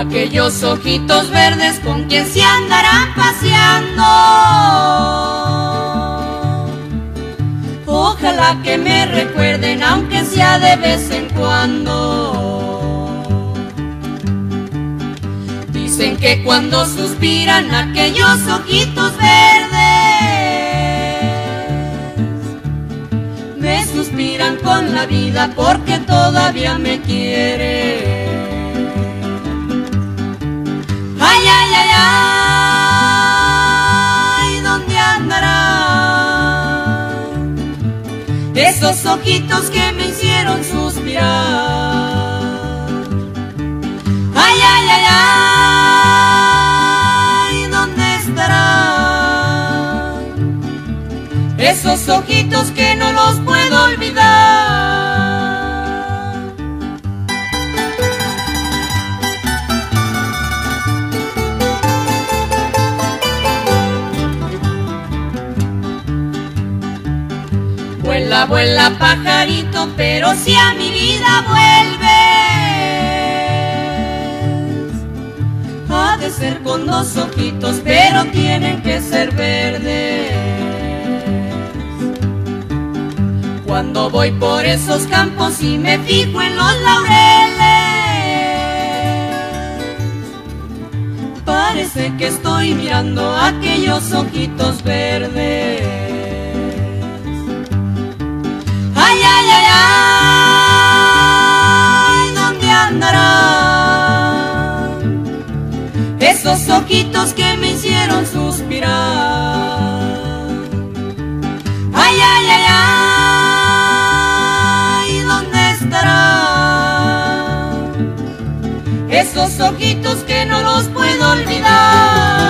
aquellos ojitos verdes con quien se andarán paseando. Ojalá que me recuerden, aunque sea de vez en cuando. Dicen que cuando suspiran aquellos ojitos verdes, me suspiran con la vida porque todavía me quieren. Ay, ay, ay, ay, ¿dónde andarán esos ojitos que me hicieron suspirar? Ay, ay, ay, ay, ¿dónde estarán esos ojitos que no los puedo olvidar? Vuela, vuela, pajarito, pero si a mi vida vuelves, ha de ser con dos ojitos, pero tienen que ser verdes. Cuando voy por esos campos y me fijo en los laureles, parece que estoy mirando aquellos ojitos verdes. Ay, ay, ay, ay, ¿dónde andarán esos ojitos que me hicieron suspirar? Ay, ay, ay, ay, ¿dónde estarán esos ojitos que no los puedo olvidar?